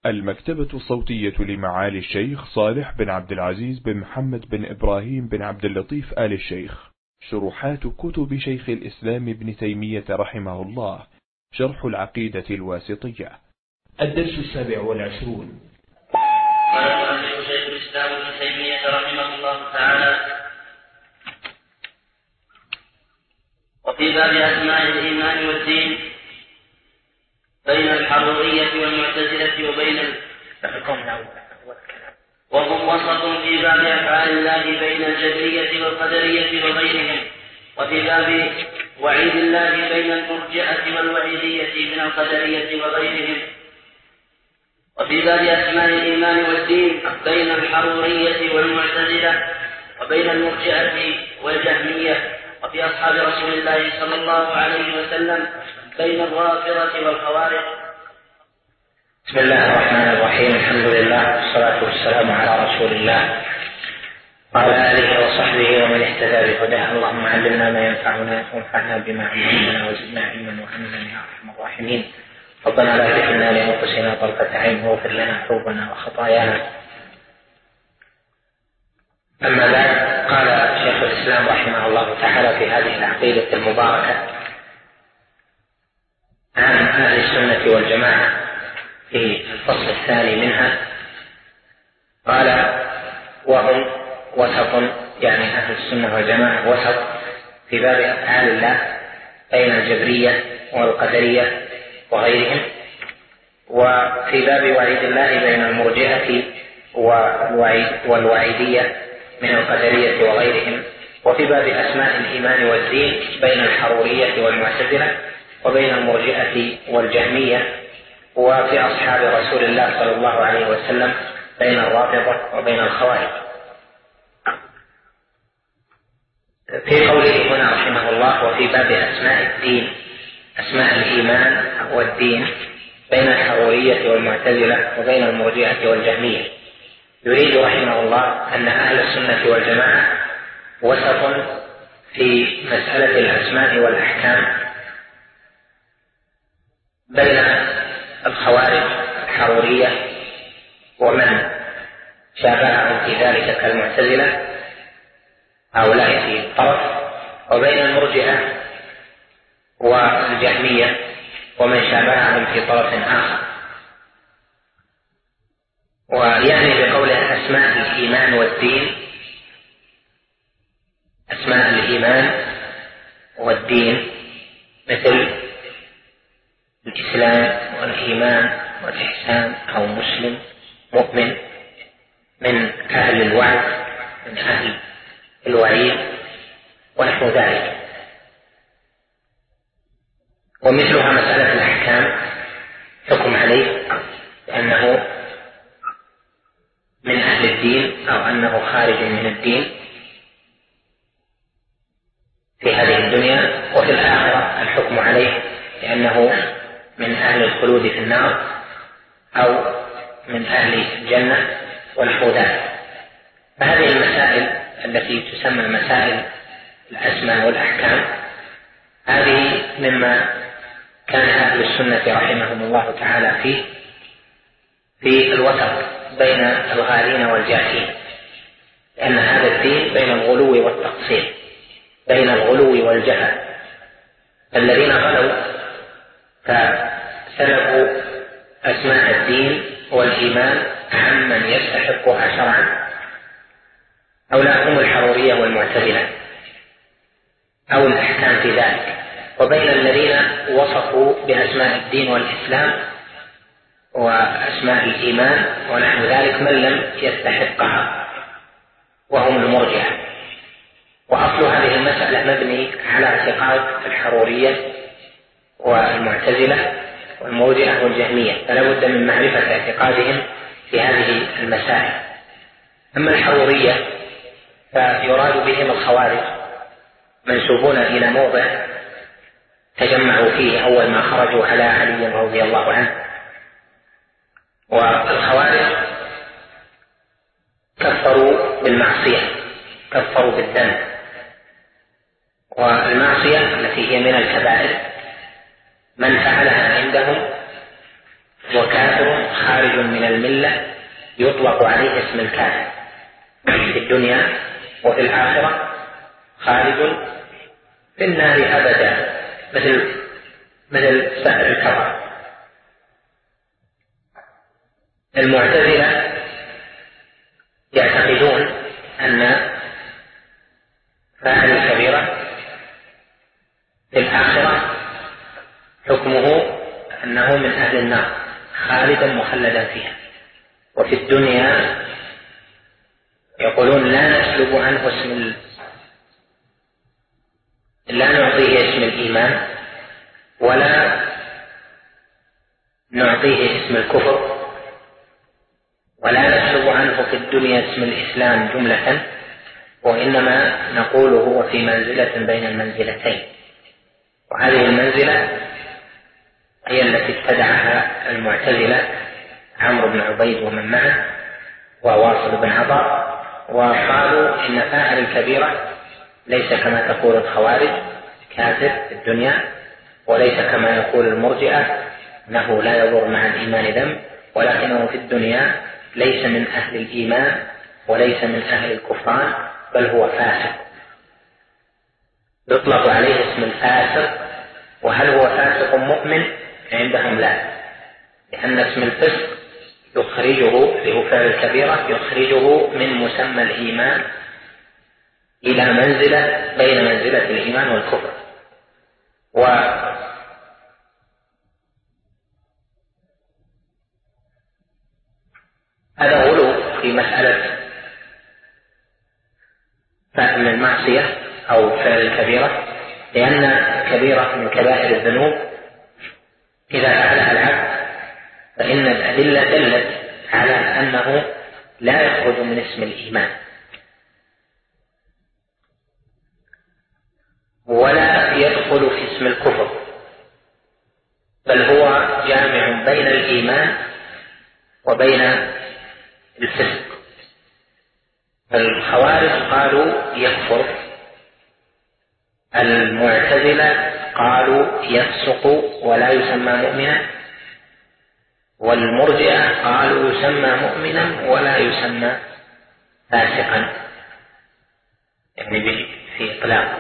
المكتبة الصوتية لمعالي الشيخ صالح بن عبد العزيز بن محمد بن إبراهيم بن عبد اللطيف آل الشيخ. شروحات كتب شيخ الإسلام ابن تيمية رحمه الله. شرح العقيدة الواسطية. الدرس 27. قال شيخ الإسلام ابن تيمية رحمه الله تعالى: وفي باب أسماء الإيمان والدين بين الحرورية والمعتزلة وهم وسط في باب أفعال الله بين الجبرية والقدرية وغيرهم، وفي باب وعيد الله بين المرجئة والوعيدية من القدرية وغيرهم، وفي باب أسماء الإيمان والدين بين الحرورية والمعتزلة وبين المرجئة والجهمية، وفي أصحاب رسول الله صلى الله عليه وسلم بين الرافضة والخوارج. بسم الله الرحمن الرحيم. الحمد لله والصلاة والسلام على رسول الله وعلى آله وصحبه ومن اهتدى بهداه. اللهم علمنا ما ينفعنا وانفعنا بما علمتنا وزدنا علما وعملا يا أرحم الراحمين. ربنا لا تكلنا لأنفسنا طرفة عين واغفر لنا عيوبنا وخطايانا. أما بعد، قال شيخ الإسلام رحمه الله تعالى في هذه العقيدة المباركة عن أهل السنة والجماعة في الفصل الثاني منها، قال: وهم وسط، يعني أهل السنة والجماعة وسط في باب أفعال الله بين الجبرية والقدرية وغيرهم، وفي باب وعيد الله بين المرجئة والوعيدية من القدرية وغيرهم، وفي باب أسماء الإيمان والدين بين الحرورية والمعتزلة وبين المرجئة والجهمية، وفي أصحاب رسول الله صلى الله عليه وسلم بين الرافضة وبين الخوارج. في قوله هنا رحمه الله: وفي باب أسماء الدين، أسماء الإيمان والدين بين الحرورية والمعتزلة وبين المرجئة والجهمية، يريد رحمه الله أن أهل السنة والجماعة وسط في مسألة الأسماء والأحكام بين الخوارج الحرورية ومن شابههم في ذلك كالمعتزلة هؤلاء في الطرف، وبين المرجئة والجهمية ومن شابههم في طرف آخر. ويعني بقوله أسماء الإيمان والدين، أسماء الإيمان والدين مثل الإسلام والإيمان والإحسان، أو مسلم مؤمن، من أهل الوعد من أهل الوعيد ونحو ذلك. ومثلها مسألة الأحكام، حكم عليه بأنه من أهل الدين أو أنه خارج من الدين في هذه الدنيا، وفي الآخرة الحكم عليه بأنه من أهل الخلود في النار أو من أهل الجنة ونحو ذلك. فهذه المسائل التي تسمى مسائل الأسماء والأحكام، هذه مما كان أهل السنة رحمهم الله تعالى فيه في الوسط بين الغالين والجاهلين، لأن هذا الدين بين الغلو والتقصير، بين الغلو والجهل. الذين غلوا فسلبوا أسماء الدين والإيمان عمن يستحقها شرعا، هؤلاء هم الحرورية والمعتزلة أو الأحكام في ذلك. وبين الذين وصفوا بأسماء الدين والإسلام وأسماء الإيمان ونحو ذلك من لم يستحقها، وهم المرجئة. وأصل هذه المسألة مبني على اعتقاد الحرورية والمعتزلة والمرجئة والجهمية، فلا بد من معرفة اعتقادهم في هذه المسائل. أما الحرورية فيراد بهم الخوارج، منسوبون إلى موضع تجمعوا فيه أول ما خرجوا على علي رضي الله عنه. والخوارج كفروا بالمعصية، كفروا بالذنب، والمعصية التي هي من الكبائر من فعلها عندهم وكافر خارج من من الملة يطلق عليه اسم الكافر في الدنيا، وفي الآخرة خالد في النار أبدا مثل سائر الكفر. المعتزلة يعتقدون أن فاعل الكبيرة في الآخرة حكمه أنه من أهل النار خالدا مخلدا فيها، وفي الدنيا يقولون لا نسلب عنه لا نعطيه اسم الإيمان ولا نعطيه اسم الكفر، ولا نسلب عنه في الدنيا اسم الإسلام جملة، وإنما نقول هو في منزلة بين المنزلتين. وهذه المنزلة هي التي ابتدعها المعتزلة عمرو بن عبيد ومن معه وواصل بن عطاء، وقالوا إن فاعل الكبيرة ليس كما تقول الخوارج كافر في الدنيا، وليس كما يقول المرجئة أنه لا يضر مع الإيمان ذنب، ولكنه في الدنيا ليس من أهل الإيمان وليس من أهل الكفران، بل هو فاسق يطلق عليه اسم الفاسق. وهل هو فاسق مؤمن؟ عندهم لا، لأن اسم الفسق يخرجه لفعل الكبيرة يخرجه من مسمى الإيمان إلى منزلة بين منزلة الإيمان والكفر. هذا غلو في مسألة فعل المعصية أو فعل الكبيرة، لأن كبيرة من كبائر الذنوب إذا فعلها العبد فإن الأدلة دلت على أنه لا يخرج من اسم الإيمان ولا يدخل في اسم الكفر، بل هو جامع بين الإيمان وبين الفسق. الخوارج قالوا يكفر، المعتزلة قالوا يفسق ولا يسمى مؤمنا، والمرجئة قالوا يسمى مؤمنا ولا يسمى فاسقا، يعني في إطلاق.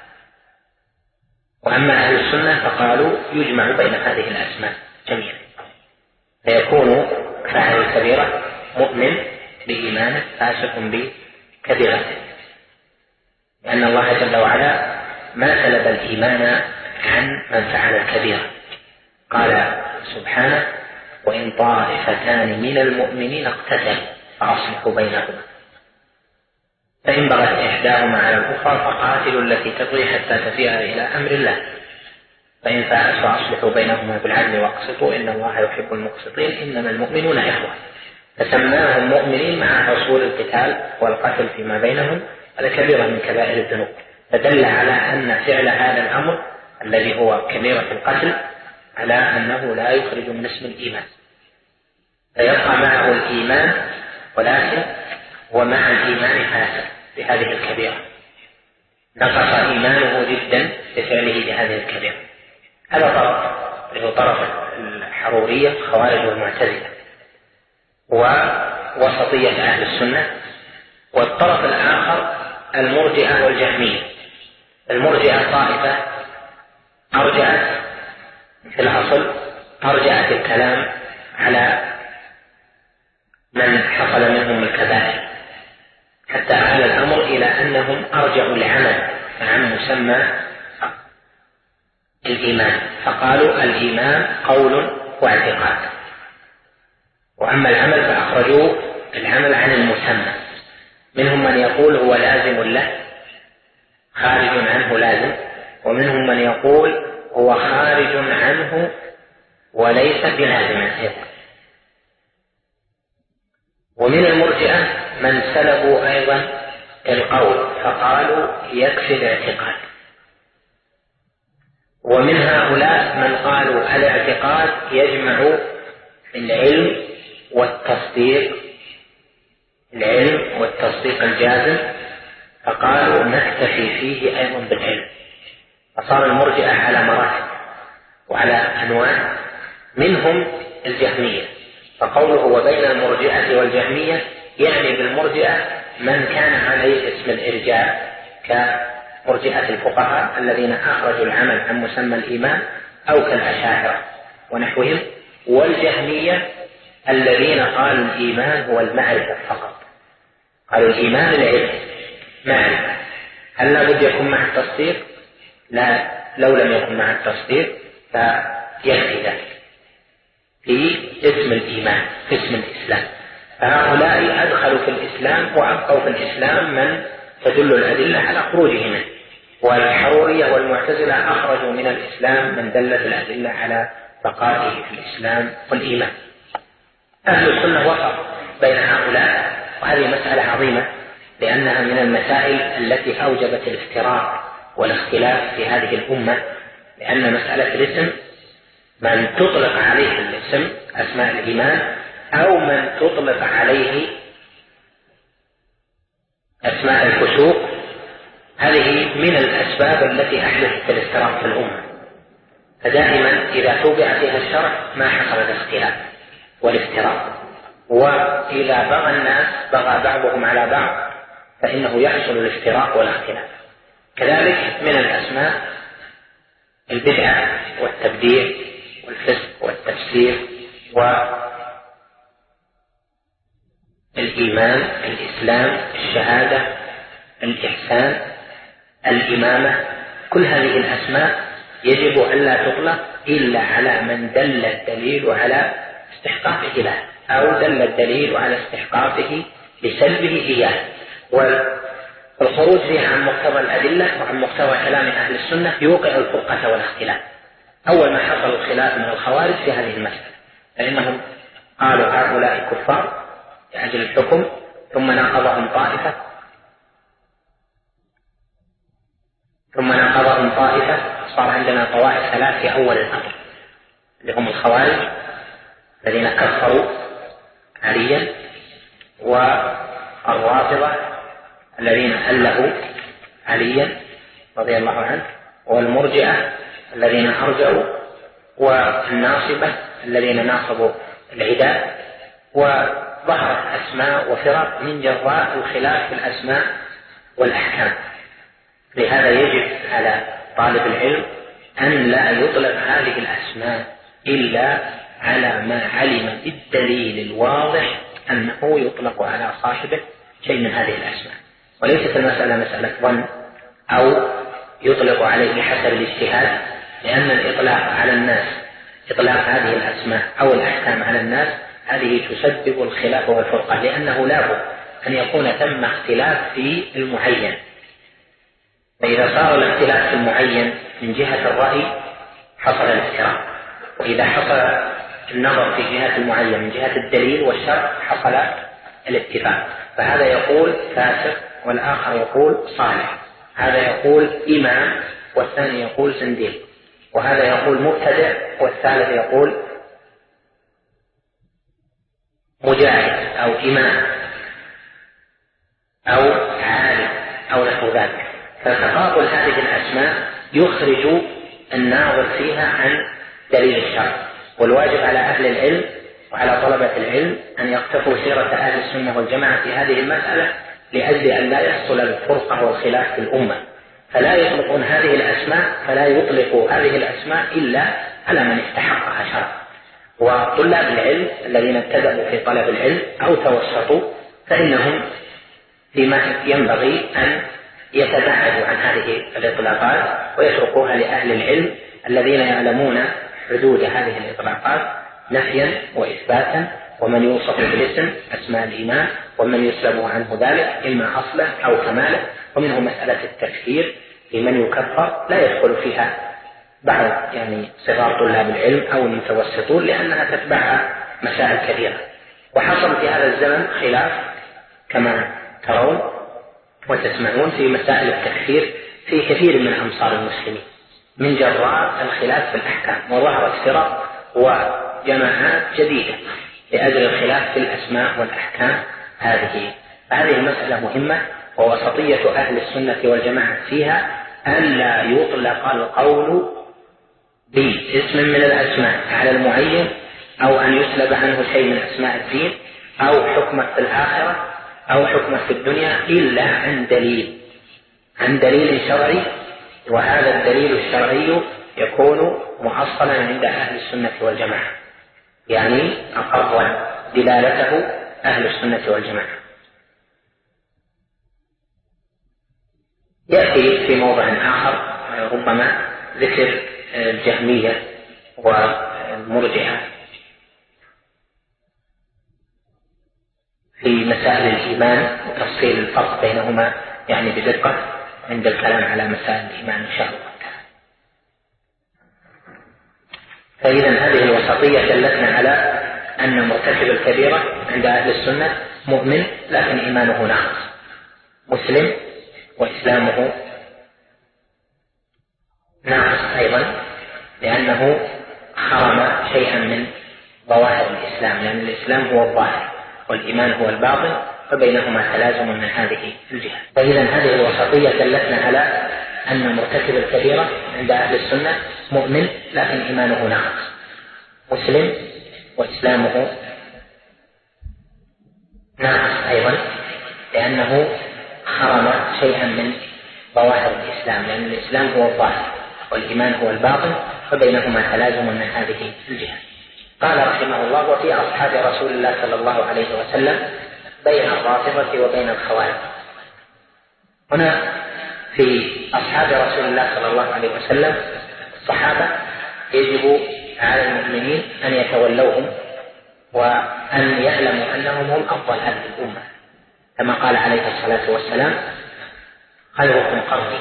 وأما أهل السنة فقالوا يجمع بين هذه الأسماء جميعا، فيكون فاعل الكبيرة مؤمن بإيمانه فاسق بكبيرته، لأن الله جل وعلا ما سلب الإيمان عن من فعل الكبيرة. قال سبحانه: وإن طائفتان من المؤمنين اقتتلوا فأصلحوا بينهما، فإن بغت إحداهما على الأخرى فقاتلوا التي تبغي حتى تفيء إلى أمر الله، فإن فاءت فأصلحوا بينهما بالعدل واقسطوا إن الله يحب المقسطين إنما المؤمنون إخوة. فسماهم مؤمنين مع حصول القتال والقتل فيما بينهم، هذا كبيرة من كبائر الذنوب، فدل على أن فعل هذا الأمر الذي هو كبيرة القتل على أنه لا يخرج من اسم الإيمان، فيبقى معه الإيمان ولكن ومع الإيمان فاسق بهذه الكبيرة، نقص إيمانه جدا بفعله لهذه الكبيرة. هذا طرف اللي هو طرف الحرورية الخوارج والمعتزلة ووسطية أهل السنة، والطرف الآخر المرجئة والجهمية. المرجئة طائفة أرجعت في الأصل أرجعت الكلام على من حصل منهم الكبائر، حتى آل الأمر إلى أنهم أرجعوا العمل عن مسمى الإيمان، فقالوا الإيمان قول واعتقاد، وأما العمل فأخرجوا العمل عن المسمى. منهم من يقول هو لازم له خارج عنه لازم، ومنهم من يقول هو خارج عنه وليس بلازم أيضا. ومن المرجئة من سلبوا أيضا القول فقالوا يكفي الاعتقاد، ومن هؤلاء من قالوا الاعتقاد يجمع العلم والتصديق الجازم، فقالوا نكتفي فيه أيضا بالعلم. فصار المرجئة على مراتب وعلى أنواع، منهم الجهمية فقوله وبين المرجئة والجهمية يعني بالمرجئة من كان عليه اسم الإرجاء كمرجئة الفقهاء الذين أخرجوا العمل عن مسمى الإيمان أو كالأشاعرة ونحوهم، والجهمية الذين قالوا الإيمان هو المعرفة فقط، قالوا الإيمان العلم معرفة. هل لا بد يكون مع التصديق؟ لا، لو لم يكن مع التصديق فيكفي ذلك في اسم الإيمان في اسم الإسلام. فهؤلاء أدخلوا في الإسلام وأبقوا في الإسلام من تدل الأدلة على خروجه منه، والحرورية والمعتزلة أخرجوا من الإسلام من دلت الأدلة على بقائه في الإسلام والإيمان. أهل السنة وسط بين هؤلاء، وهذه مسألة عظيمة لأنها من المسائل التي أوجبت الافتراق والاختلاف في هذه الأمة، لأن مسألة الاسم من تطلق عليه الاسم أسماء الإيمان أو من تطلق عليه أسماء الفسوق، هذه من الأسباب التي أحدثت الافتراق في الأمة. فدائما إذا توبع فيها الشرع ما حصل الاختلاف والافتراق، وإذا بغى الناس بغى بعضهم على بعض فإنه يحصل الافتراق والاختلاف. كذلك من الأسماء البدعة والتبديع والفسق والتفسير والإيمان الإسلام الشهادة الإحسان الإمامة، كل هذه الأسماء يجب أن لا تطلق إلا على من دل الدليل على استحقاق له أو دل الدليل على استحقاقه لسلبه إياه. والخروج فيها عن مقتضى الأدلة وعن مقتضى كلام أهل السنة يوقع الفرقة والاختلاف. أول ما حصل الخلاف من الخوارج في هذه المسألة، فإنهم قالوا هؤلاء كفار لأجل الحكم، ثم ناقضهم طائفة صار عندنا طوائف ثلاث في أول الأمر، اللي هم الخوارج الذين كفروا عليا، والرافضة الذين ألهوا عليا رضي الله عنه، والمرجئة الذين أرجعوا، والناصبة الذين ناصبوا العداء. وظهرت أسماء وفرق من جراء الخلاف في الأسماء والأحكام. لهذا يجب على طالب العلم أن لا يطلق هذه الأسماء إلا على ما علم بالدليل الواضح أنه يطلق على صاحبه شيء من هذه الأسماء، وليست المسألة مسألة ظن أو يطلق عليه بحسب الاجتهاد، لأن الإطلاق على الناس إطلاق هذه الأسماء أو الأحكام على الناس هذه تسبب الخلاف والفرقة، لأنه لا بد أن يكون ثم اختلاف في المعين. فإذا صار الاختلاف في المعين من جهة الرأي حصل الافتراق، وإذا حصل النظر في جهة المعين من جهة الدليل والشرع حصل الاتفاق. فهذا يقول فاسق والآخر يقول صالح، هذا يقول إمام والثاني يقول زنديق، وهذا يقول مبتدع والثالث يقول مجاهد أو إمام أو عالم أو نحو ذلك. فتقابل هذه الأسماء يخرج الناظر فيها عن دليل الشرع، والواجب على أهل العلم وعلى طلبة العلم أن يقتفوا سيرة أهل السنة والجماعة في هذه المسألة لأجل أن لا يحصل الفرقة والخلاف في الأمة. فلا يطلقون هذه الأسماء إلا على من استحقها شرعا. وطلاب العلم الذين ابتدأوا في طلب العلم أو توسطوا فإنهم فيما ينبغي أن يتباعدوا عن هذه الإطلاقات ويتركوها لأهل العلم الذين يعلمون حدود هذه الإطلاقات نفيا وإثباتا، ومن يوصف بالاسم أسماء الإيمان، ومن يسلب عنه ذلك إما أصله أو كماله. ومنه مسألة التكفير لمن يكفر لا يدخل فيها بعض صغار طلاب العلم أو المتوسطون، لأنها تتبعها مسائل كثيرة. وحصل في هذا الزمن خلاف كما ترون وتسمعون في مسائل التكفير في كثير من أمصار المسلمين من جراء الخلاف في الأحكام، وظهرت فرق وجماعات جديدة لأجل الخلاف في الأسماء والأحكام. هذه المسألة مهمة، ووسطية أهل السنة والجماعة فيها أن لا يطلق القول باسم من الأسماء على المعين أو أن يسلب عنه شيء من أسماء الدين أو حكمه في الآخرة أو حكمه في الدنيا إلا عن دليل شرعي، وهذا الدليل الشرعي يكون محصلا عند أهل السنة والجماعة، يعني أقر دلالته أهل السنة والجماعة. يأتي في موضع آخر ربما ذكر الجهمية والمرجئة في مسائل الإيمان وتفصيل الفرق بينهما يعني بدقة عند الكلام على مسائل الإيمان إن شاء الله. فإذا هذه الوسطية دلتنا على أن مرتكب الكبيرة عند أهل السنة مؤمن لكن إيمانه ناقص، مسلم وإسلامه ناقص أيضا، لأنه حرم شيئا من ظواهر الإسلام، لأن الإسلام هو الظاهر والإيمان هو الباطن، فبينهما تلازم من هذه الجهة. فإذا هذه الوسطية دلتنا على أن مرتكب الكبيرة عند أهل السنة مؤمن لكن إيمانه ناقص، مسلم وإسلامه ناقص أيضا، لأنه حرم شيئا من ظواهر الإسلام، لأن الإسلام هو الظاهر والإيمان هو الباطن، فبينهما تلازم من هذه الجهة. قال رحمه الله: وفي أصحاب رسول الله صلى الله عليه وسلم بين الرافضة وبين الخوارج. هنا في أصحاب رسول الله صلى الله عليه وسلم الصحابة يجب على المؤمنين أن يتولوهم وأن يعلموا أنهم هم أفضل هذه الأمة، كما قال عليه الصلاة والسلام: خيركم قرني.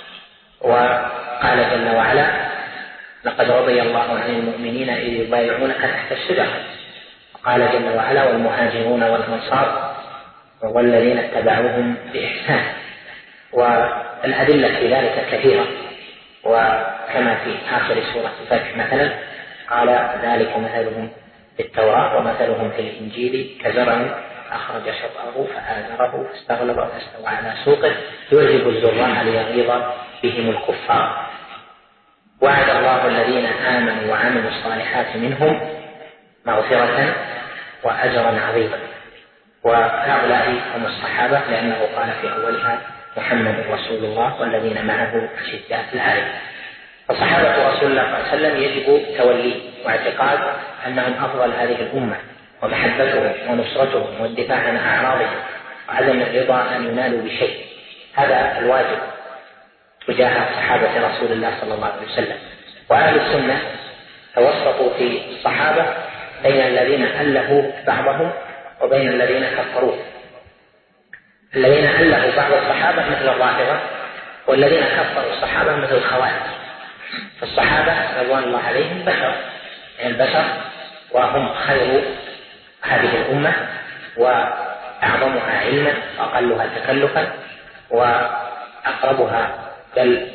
وقال جل وعلا: لقد رضي الله عن المؤمنين إذ يبايعونك تحت الشجرة. وقال جل وعلا: والمهاجرون والأنصار والذين اتبعوهم بإحسان. والأدلة في ذلك كثيرة، وكما في آخر سورة الفتح مثلا قال: ذلك مثلهم في التوراة ومثلهم في الإنجيل كزرع أخرج شطأه فآزره فاستغلظ فاستوى على سوقه يعجب الزراع ليغيظ بهم الكفار. وعد الله الذين آمنوا وعملوا الصالحات منهم مغفرة وأجرا عظيما. وهؤلاء هم الصحابة، لأنه قال في أولها: محمد رسول الله والذين معه أشداء الآية. فصحابة رسول الله صلى الله عليه وسلم يجب توليه واعتقاد أنهم أفضل هذه الأمة، ومحبتهم ونصرتهم والدفاع عن أعراضهم وعدم الرضا أن ينالوا بشيء. هذا الواجب تجاه صحابة رسول الله صلى الله عليه وسلم. وأهل السنة توسطوا في الصحابة بين الذين ألهوا بعضهم وبين الذين كفروه. الذين ألهوا بعض الصحابة مثل الرافضة، والذين كفروا الصحابة مثل الخوارج. فالصحابة رضوان الله عليهم بشر من البشر، وهم خير هذه الأمة وأعظمها علما وأقلها تكلفا وأقربها بل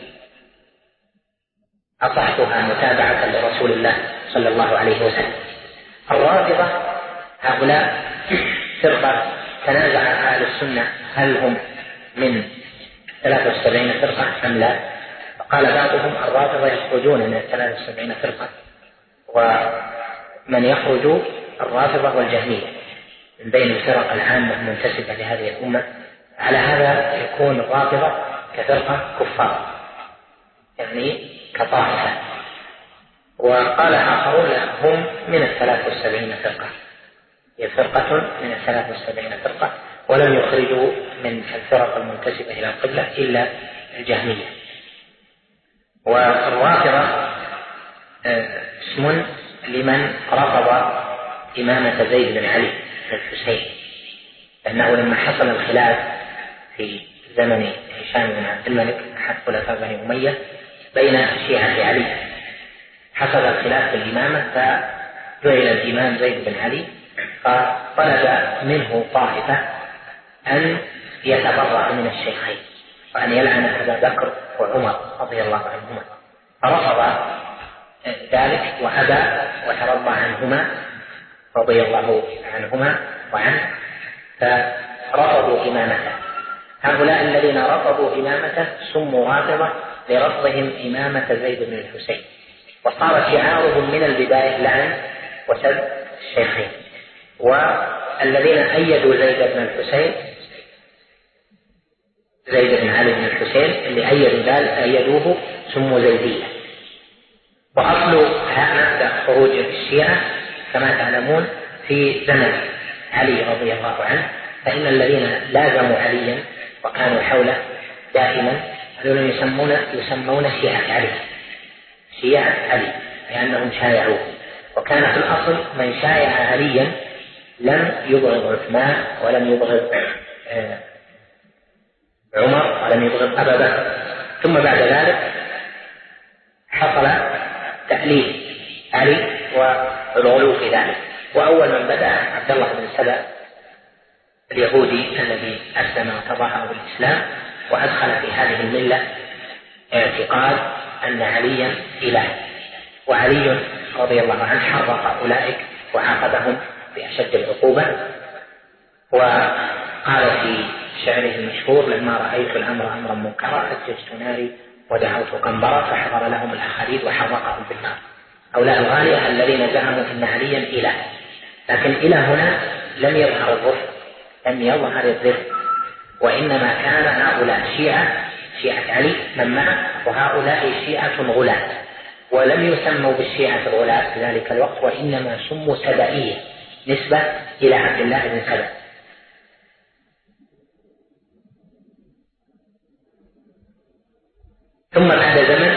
أصحها متابعة لرسول الله صلى الله عليه وسلم. الرافضة هؤلاء فرقة تنازع أهل السنة هل هم من 73 فرقة أم لا. فقال بعضهم: الرافضة يخرجون من 73 فرقة، ومن يخرج الرافضة والجهمية من بين الفرق العامة المنتسبة لهذه الأمة. على هذا يكون الرافضة كفرقة كفار، يعني كطائفة. وقال آخرون: هم من 73 فرقة، هي فرقة من 73 فرقة، ولم يخرجوا من الفرق المنتسبة إلى القبلة إلا الجهمية. والرافضة اسم لمن رفض إمامة زيد بن علي بن الحسين، لأنه لما حصل الخلاف في زمن هشام بن عبد الملك أحد خلفاء بني أمية بين شيعة علي، حصل الخلاف في الإمامة، فجعل الإمام زيد بن علي، فطلب منه طائفة أن يتبرأ من الشيخين وأن يلعن أبا بكر وعمر رضي الله عنهما، فرفض ذلك وأبى وترضى عنهما رضي الله عنهما وعنه، فرفضوا إمامته. هؤلاء الذين رفضوا إمامته سموا رافضة لرفضهم إمامة زيد بن الحسين، وصار شعارهم من البداية لعن وسب الشيخين. والذين أيدوا زيد بن الحسين زيد بن علي بن الحسين اللي أيدوه سموا زيدية. وأصل مبدأ خروج الشيعة كما تعلمون في زمن علي رضي الله عنه، فإن الذين لازموا عليا وكانوا حوله دائما هذول يسمون شيعة علي لأنهم شايعوه. وكان في الأصل من شايع عليا لم يبغض عثمان ولم يبغض عمر ولم يبغض أبا بكر. ثم بعد ذلك حصل تأليف علي والغلو في ذلك. وأول من بدأ عبد الله بن سبأ اليهودي الذي أسلم وتظاهر بالإسلام وأدخل في هذه الملة اعتقاد أن عليا إله. وعلي رضي الله عنه حرق أولئك وعاقبهم بأشد العقوبة. وقال في شعره المشهور: لما رأيت الأمر أمرا منكرا أججت ناري ودعوت قنبرا فحضر لهم الأخاليد وحرقهم بالنار. هؤلاء الغالية الذين زعموا أن عليا إله، لكن إلى هنا لم يظهر الظفر، وإنما كان هؤلاء شيعة علي من معه، وهؤلاء شيعة غلاة، ولم يسموا بالشيعة الغلاة في ذلك الوقت، وإنما سموا سبائية نسبة إلى عبد الله بن سبأ. ثم بعد زمن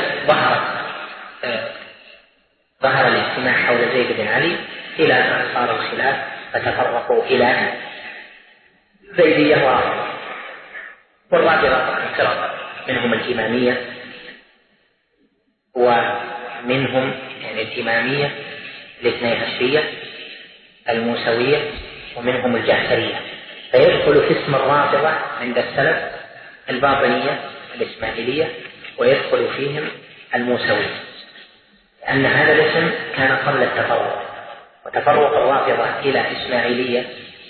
ظهر الاجتماع حول زيد بن علي إلى أن صار الخلاف فتفرقوا إلى زيدية ورافضة. والرافضة فرق منهم الإمامية ومنهم الإمامية الاثني عشرية الموسوية ومنهم الجعفرية. فيدخل في اسم الرافضة عند السلف الباطنية الإسماعيلية ويدخل فيهم الموسوية، لأن هذا الاسم كان قبل التفرق. وتفرق الرافضة إلى إسماعيلية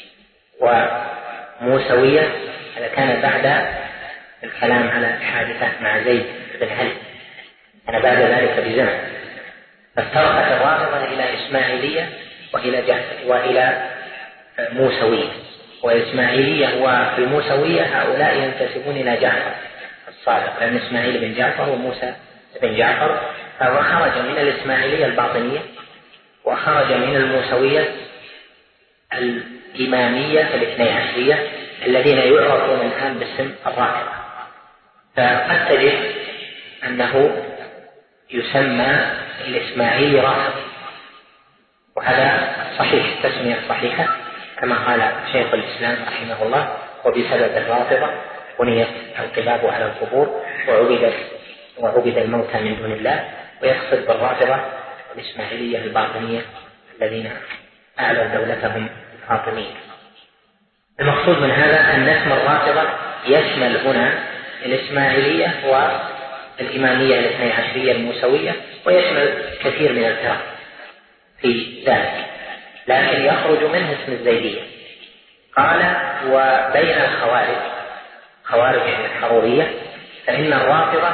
وموسوية هذا كان بعد الكلام على الحادثة مع زيد بن علي، أنا بعد ذلك بزمن. فافترقت الرافضة إلى إسماعيلية وإلى موسوية. والإسماعيلية وفي الموسوية هؤلاء ينتسبون إلى جعفر الصادق، لأن إسماعيل بن جعفر وموسى بن جعفر، فهو خرج من الإسماعيلية الباطنية وخرج من الموسوية الإمامية الاثني عشرية الذين يعرفون الآن باسم الرافضة. فقد تجد أنه يسمى الإسماعيلي رافض، وهذا صحيح، تسمية صحيحة كما قال شيخ الإسلام رحمه الله: وبسبب الرافضة بنيت القباب على القبور وعبد الموتى من دون الله. ويقصد بالرافضة الإسماعيلية الباطنية الذين أعلوا دولتهم الفاطمية. المقصود من هذا أن اسم الرافضة يشمل هنا الإسماعيلية والإمامية الاثني عشرية الموسوية، ويشمل كثير من الفرق في ذلك، لكن يخرج منه اسم الزيدية. قال: وبين خوارج الحرورية، فإن الرافضة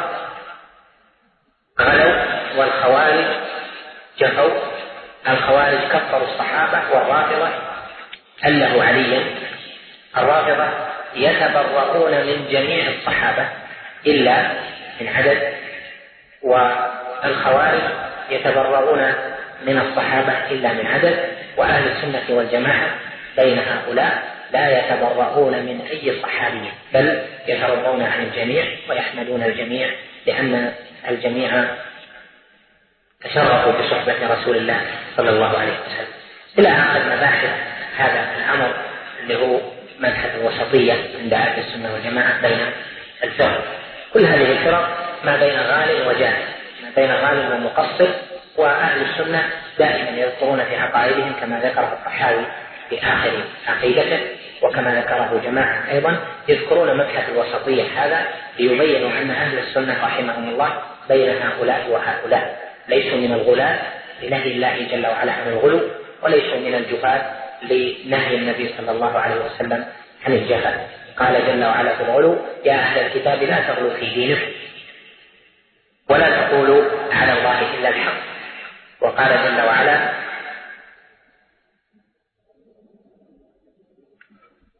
غلوا والخوارج جفوا. الخوارج كفروا الصحابة، والرافضة أله عليا. الرافضة يتبرؤون من جميع الصحابة إلا من عدد، والخوارج يتبرؤون من الصحابة إلا من عدد. وأهل السنة والجماعة بين هؤلاء لا يتبرؤون من أي صحابي، بل يترضون عن الجميع ويحمدون الجميع، لأن الجميع تشرفوا بصحبة رسول الله صلى الله عليه وسلم. إلى آخر مباحث هذا الأمر اللي هو مبحث الوسطية عند أهل السنة والجماعة بين الفرق. كل هذه الفرق ما بين غال وجاهل، ما بين غال ومقصر. وأهل السنة دائما يذكرون في عقائدهم كما ذكره الطحاوي في آخر عقيدته، وكما ذكره جماعة أيضا، يذكرون مبحث الوسطية هذا ليبينوا أن أهل السنة رحمهم الله بين هؤلاء وهؤلاء، ليسوا من الغلاة لنهي الله جل وعلا عن الغلو، وليسوا من الجفاة لنهي النبي صلى الله عليه وسلم عن الجفاء. قال جل وعلا في الغلو: يا أهل الكتاب لا تغلوا في دينكم ولا تقولوا على الله إلا الحق. وقال جل وعلا: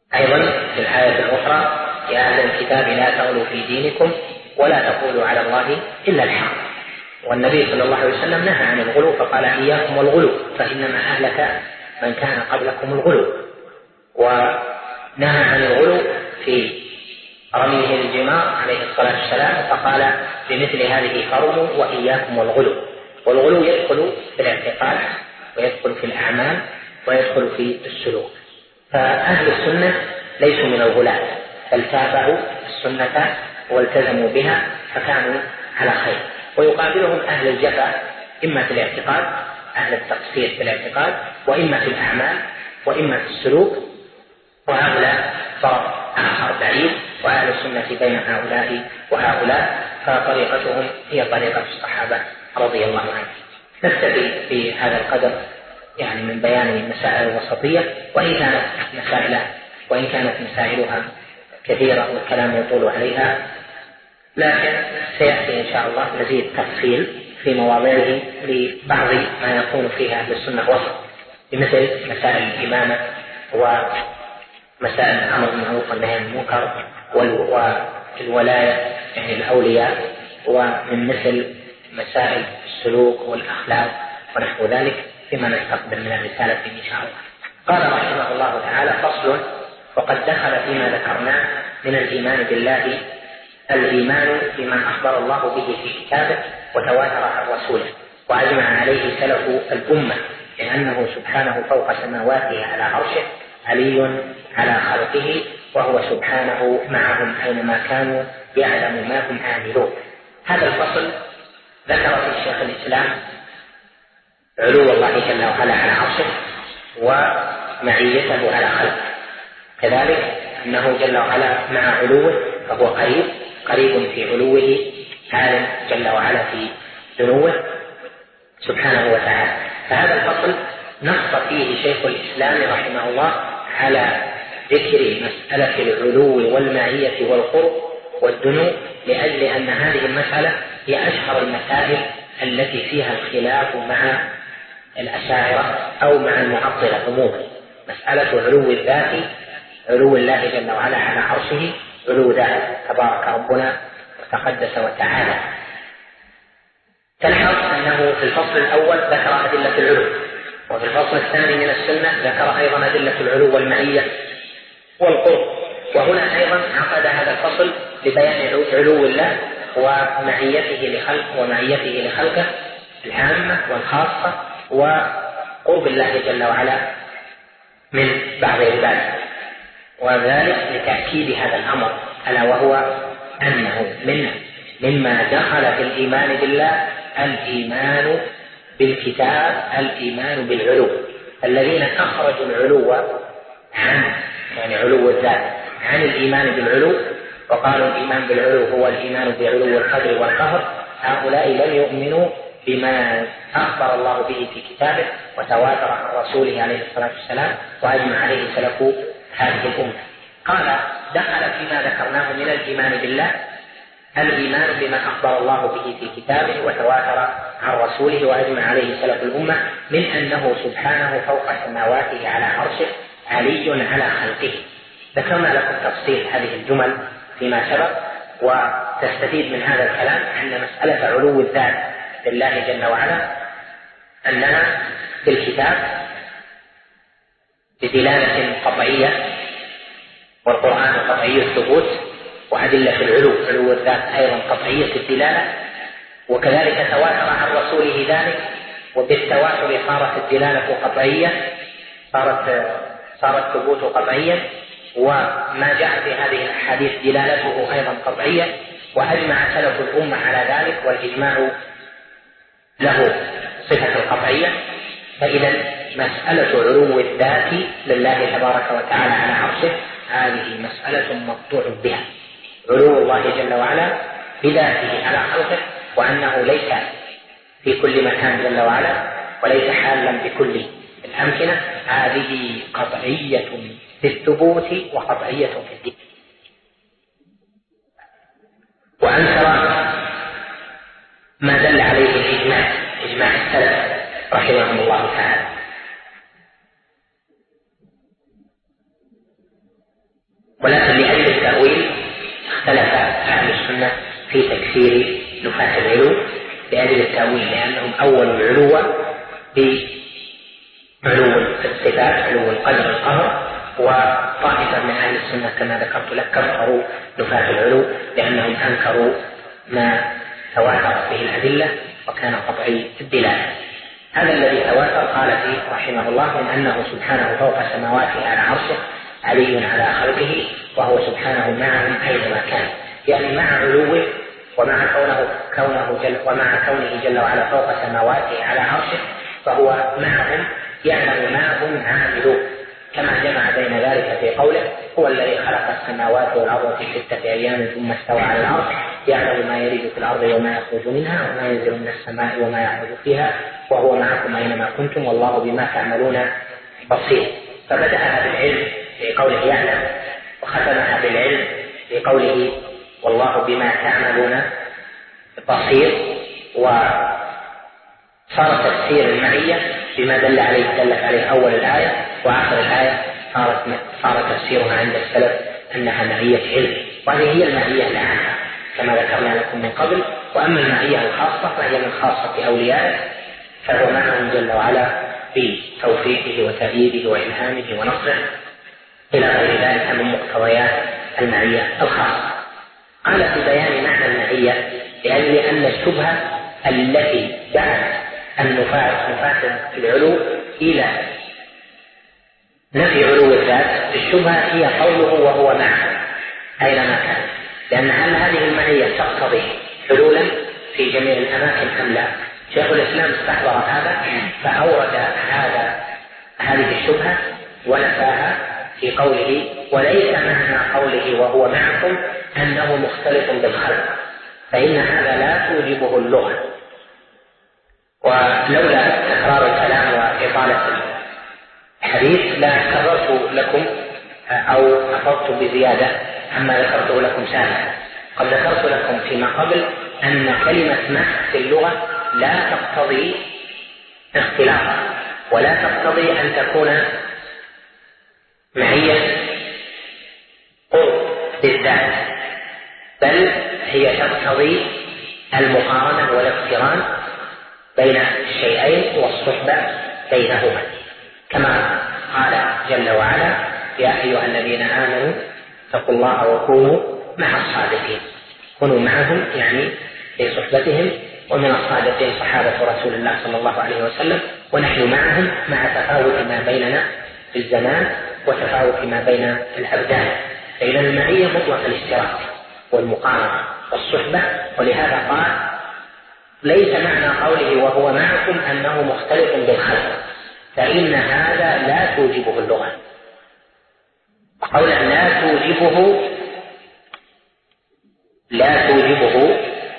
أيضا في الآية الأخرى: يا أهل الكتاب لا تغلوا في دينكم ولا تقولوا على الله إلا الحق. والنبي صلى الله عليه وسلم نهى عن الغلو فقال: إياكم والغلو فإنما أهلك من كان قبلكم الغلو. ونهى عن الغلو في رميه الجمار عليه الصلاة والسلام فقال: بمثل هذه فرموا وإياكم والغلو. والغلو يدخل في الاعتقاد ويدخل في الأعمال ويدخل في السلوك. فأهل السنة ليسوا من الغلاة، بل تابعوا السنة والتزموا بها فكانوا على خير. ويقابلهم أهل الجفا إما في الاعتقاد، أهل التقصير في الاعتقاد، وإما في الأعمال، وإما في السلوك، وهؤلاء فرق آخر بعيد. وأهل السنة بين هؤلاء وهؤلاء، فطريقتهم هي طريقة الصحابة رضي الله عنهم. نكتفي في هذا القدر يعني من بيان مسائل الوسطية، وإن كانت مسائلها كثيرة والكلام يطول عليها، لكن سيأتي إن شاء الله مزيد تفصيل في مواضعه لبعض ما يكون فيها أهل السنة وسط، بمثل مسائل الإمامة ومسائل الأمر بالمعروف والنهي عن المنكر والولاية يعني الأولياء، ومن مثل مسائل السلوك والأخلاق ونحو ذلك فيما نستقبل من الرسالة إن شاء الله. قال رحمه الله تعالى: فصل: وقد دخل فيما ذكرناه من الإيمان بالله الإيمان بما أخبر الله به في كتابه وتواتر عن رسوله وأجمع عليه سلف الأمة، لأنه سبحانه فوق سماواته على عرشه علي على خلقه، وهو سبحانه معهم أينما كانوا يعلم ما هم عاملون. هذا الفصل ذكر في شيخ الإسلام علو الله جل وعلا على عرشه ومعيته على خلقه، كذلك أنه جل وعلا مع علوه فهو قريب في علوه، عالم جل وعلا في دنوه سبحانه وتعالى. فهذا الفصل نص فيه شيخ الإسلام رحمه الله على ذكر مسألة العلو والمعية والقرب والدنو، لأجل أن هذه المسألة هي أشهر المسائل التي فيها الخلاف مع الأشاعرة أو مع المعطلة عموما. مسألة علو الذات، علو الله جل وعلا على عرشه، علو ذات تبارك ربنا وتقدس وتعالى. تلحظ أنه في الفصل الأول ذكر أدلة العلو، وفي الفصل الثاني من السنة ذكر أيضا أدلة العلو والمعية والقرب، وهنا أيضا عقد هذا الفصل لبيان علو الله ومعيته لخلقه العامة والخاصة، وقرب الله جل وعلا من بعض عباده، وذلك لتأكيد هذا الأمر، ألا وهو أنه مما دخل في الإيمان بالله الإيمان بالكتاب، الإيمان بالعلو. الذين أخرجوا العلو عن يعني علو الذات عن الإيمان بالعلو وقالوا الإيمان بالعلو هو الإيمان بعلو القدر والقهر، هؤلاء لم يؤمنوا بما أخبر الله به في كتابه وتواتر عن رسوله عليه الصلاة والسلام وأجمع عليه سلف هذه الأمة. قال: دخل فيما ذكرناه من الإيمان بالله الإيمان بما أخبر الله به في كتابه وتواتر عن رسوله وأجمع عليه سلف الأمة من أنه سبحانه فوق سماواته على عرشه علي على خلقه. ذكرنا لكم تفصيل هذه الجمل فيما سبق، وتستفيد من هذا الكلام أن مسألة علو الذات لله جل وعلا أنها في الكتاب بدلالة قطعية، والقرآن قطعي الثبوت، وأدلة العلو علو الذات أيضا قطعية الدلالة، وكذلك تواتر عن رسوله ذلك، وبالتواتر صارت الدلالة قطعية، صار الثبوت قطعيا، وما جاء في هذه الأحاديث دلالته أيضا قطعية، وأجمع سلف الأمة على ذلك، والإجماع له صفة القطعية. فإذا مسألة علو الذات لله تبارك وتعالى على عرشه هذه مسألة مقطوع بها، علو الله جل وعلا بذاته على خلقه، وأنه ليس في كل مكان جل وعلا وليس حالا بكل الأمكنة، هذه قطعية في الثبوت وقطعية في الدين. وأنكر ما دل عليه الإجماع، إجماع السلف رحمهم الله تعالى. ولكن لأجل التأويل اختلف أهل السنة في تكفير نفاة العلو لأجل التأويل، لأنهم أولوا العلو بعلو الصفات، علو القدر القهر، وطائفة من أهل السنة كما ذكرت لك كفروا نفاة العلو لأنهم أنكروا ما تواترت به الأدلة وكان قطعي الدلالة. هذا الذي تواتر قال فيه رحمه الله من أنه سبحانه فوق سماواته على عرشه علي على خلقه وهو سبحانه معهم أينما كان، يعني مع علوه ومع كونه جل وعلا فوق سماواته على عرشه فهو معهم يعلم ما هم عاملون، كما جمع بين ذلك في قوله هو الذي خلق السماوات والأرض في 6 أيام ثم استوى على العرش يعلم ما يلج في الأرض وما يخرج منها وما ينزل من السماء وما يعرج فيها وهو معكم أينما كنتم والله بما تعملون بصير. فبدأها بالعلم في قوله يعلم، وختمها بالعلم في قوله والله بما تعملون بصير، وصار تفسير المعية بما دلت عليه أول الآية وآخر الآية صار تفسيرها عند السلف أنها معية علم، وهذه هي المعية العامة كما ذكرنا لكم من قبل. وأما المعية الخاصة فهي من خاصة أوليائه، فهو معهم جل وعلا في توفيقه وتأييده وإلهامه ونصره إلى غير ذلك من مقتضيات المعية الخاصة. قال في بيان معنى المعية لأجل أن الشبهة التي دعت النفاة في العلو إلى نفي علو الذات، الشبهة هي قوله وهو معه أينما كان، لأن هل هذه المعية تقتضي حلولا في جميع الأماكن أم لا؟ شيخ الإسلام استحضر هذا فأورد هذه الشبهة ونفاها في قوله وليس معنى قوله وهو معكم أنه مختلف بالخلق، فإن هذا لا توجبه اللغة. ولولا تكرار الكلام وإطالة الحديث لا كررت لكم أو أفضت بزيادة عما ذكرته لكم سابقا. قد ذكرت لكم فيما قبل أن كلمة مع في اللغة لا تقتضي اختلافا ولا تقتضي أن تكون معية قرب بالذات، بل هي تقتضي المقارنة والاقتران بين الشيئين والصحبة بينهما، كما قال جل وعلا يا أيها الذين آمنوا اتقوا الله وكونوا مع الصادقين. كونوا معهم يعني في صحبتهم، ومن الصادقين صحابة رسول الله صلى الله عليه وسلم، ونحن معهم مع تفاوت ما بيننا في الزمان وتفاوت ما بين الأبدان، فإذا المعية مطلق الاشتراك والمقارنة والصحبة. ولهذا قال ليس معنى قوله وهو معكم أنه مختلف بالخلق، فإن هذا لا توجبه اللغة. قولا لا توجبه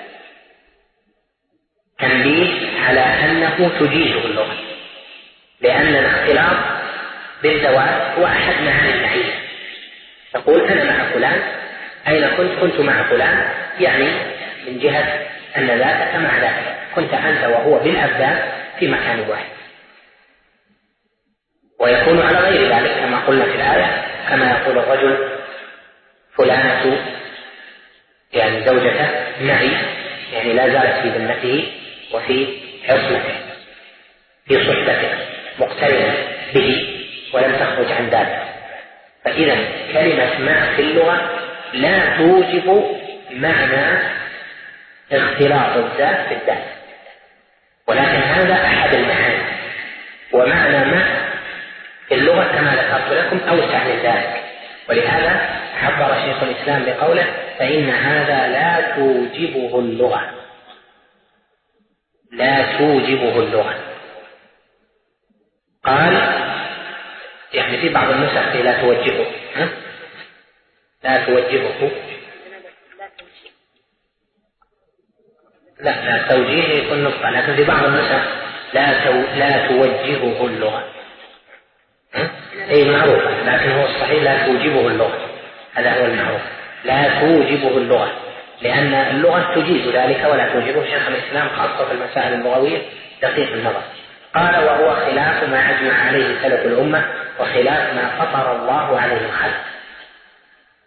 تنبيه على أنه تجيزه اللغة، لأن الاختلاط بالذوات هو أحد معاني المعية. تقول أنا مع فلان، أين كنت مع فلان، يعني من جهة أن ذاتك مع ذاتك، كنت أنت وهو بالأبدان في مكان واحد. ويكون على غير ذلك كما قلنا في الآية، كما يقول الرجل فلانة يعني زوجته معي، يعني لا زالت في ذمته وفي عصمته في صحبته مقترنة به ولم تخرج عن ذلك. فإذا كلمة مع في اللغة لا توجب معنى اختلاط الذات في الذات، ولكن هذا أحد المعاني، ومعنى مع في اللغة كما ذكرت لكم أوسع من ذلك. ولهذا عبر شيخ الإسلام بقوله فإن هذا لا توجبه اللغة، لا توجبه اللغة. قال يعني في بعض النسخ لا توجبه، لا توجبه، لا توجيه يكون نطقا، لكن في بعض النسخ لا توجهه اللغة، أي معروفة، لكن هو الصحيح لا توجبه اللغة، هذا هو المعروف، لا توجبه اللغة، لأن اللغة تجيز ذلك ولا توجبه. شيخ الإسلام خاصة في المسائل اللغوية دقيق النظر. قال وهو خلاف ما أجمع عليه سلف الأمة وخلاف ما فطر الله عليه الخلق.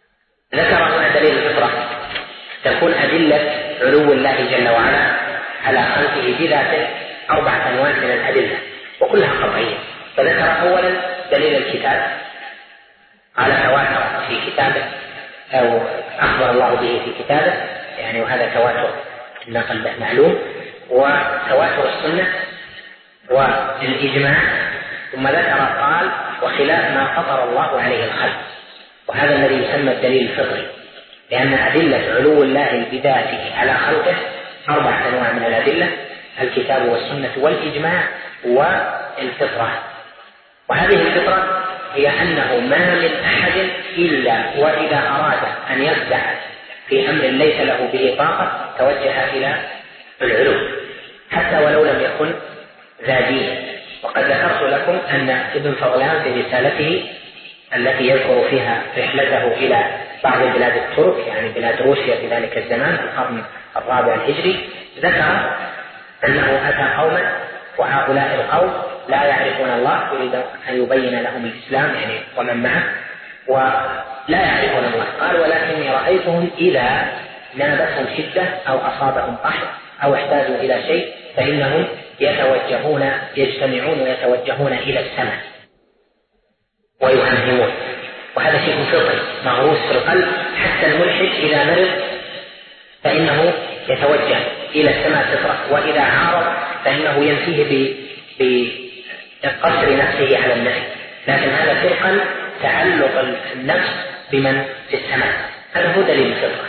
ذكر هنا دليل الفطرة تكون أدلة علو الله جل وعلا على خلقه بذاته 4 أنواع من الأدلة وكلها قطعية. فذكر أولا دليل الكتاب على تواتر في كتابه أو أخبر الله به في كتابه، يعني وهذا تواتر النقل به معلوم، وتواتر السنة والإجماع. ثم ذكر قال وخلاف ما فطر الله عليه الخلق، وهذا الذي يسمى الدليل الفطري، لأن أدلة علو الله بذاته على خلقه 4 أنواع من الأدلة: الكتاب والسنة والإجماع والفطرة. وهذه الفطرة هي أنه ما من أحد إلا وإذا أراد أن يبدع في أمر ليس له به طاقة توجه إلى العلو حتى ولو لم يكن ذا دين. وقد ذكرت لكم أن ابن فضلان في رسالته التي يذكر فيها رحلته إلى بعض بلاد الترك، يعني بلاد روسيا في ذلك الزمان في القرن الرابع الهجري، ذكر أنه أتى قوما وهؤلاء القوم لا يعرفون الله، يريد أن يبين لهم الإسلام يعني ومن معه، ولا يعرفون الله. قال ولكني رأيتهم إذا نابتهم شدة أو أصابهم قحط أو احتاجوا إلى شيء فإنهم يجتمعون ويتوجهون إلى السماء ويهمهمون. وهذا شيء فطري مغروس في القلب. حتى الملحد إذا مرض فإنه يتوجه إلى السماء فطرة، وإذا عارض فإنه ينفيه بقصر نفسه على النفي. لكن هذا فرقا تعلق النفس بمن في السماء، هذا هو دليل الفطرة.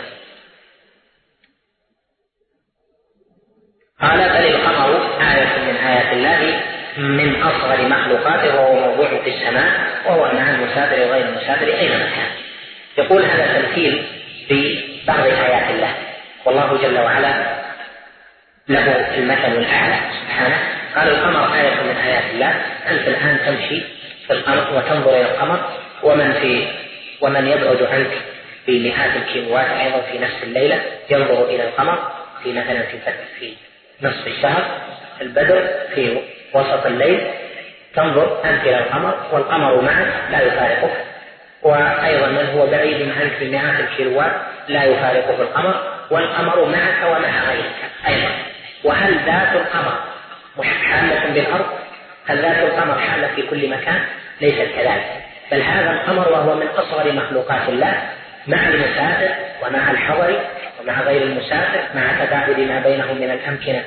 قال بل القمر آية من آيات الله من أصغر مخلوقاته وهو موضوع في السماء وهو مع المسافر وغير المسافر أينما كان. يقول هذا تمثيل ببعض آيات الله، والله جل وعلا له المثل الأعلى سبحانه. قال القمر آية من آيات الله، أنت الآن تمشي في القمر وتنظر إلى القمر، ومن يبعد عنك بمئات الكيلوات أيضا في نفس الليلة ينظر إلى القمر في مثلا في نصف الشهر البدر في وسط الليل، تنظر أنت إلى القمر والقمر معك لا يفارقك، وأيضا من هو بعيد عنك بمئات الكيلوات لا يفارقه القمر، والقمر معك ومع غيرك أيضا. وهل ذات القمر حالة بالأرض؟ هل ذات القمر حالة في كل مكان؟ ليست كذلك، بل هذا القمر وهو من أصغر مخلوقات الله مع المسافر ومع الحضر ومع غير المسافر مع تباعد ما بينهم من الأمكنة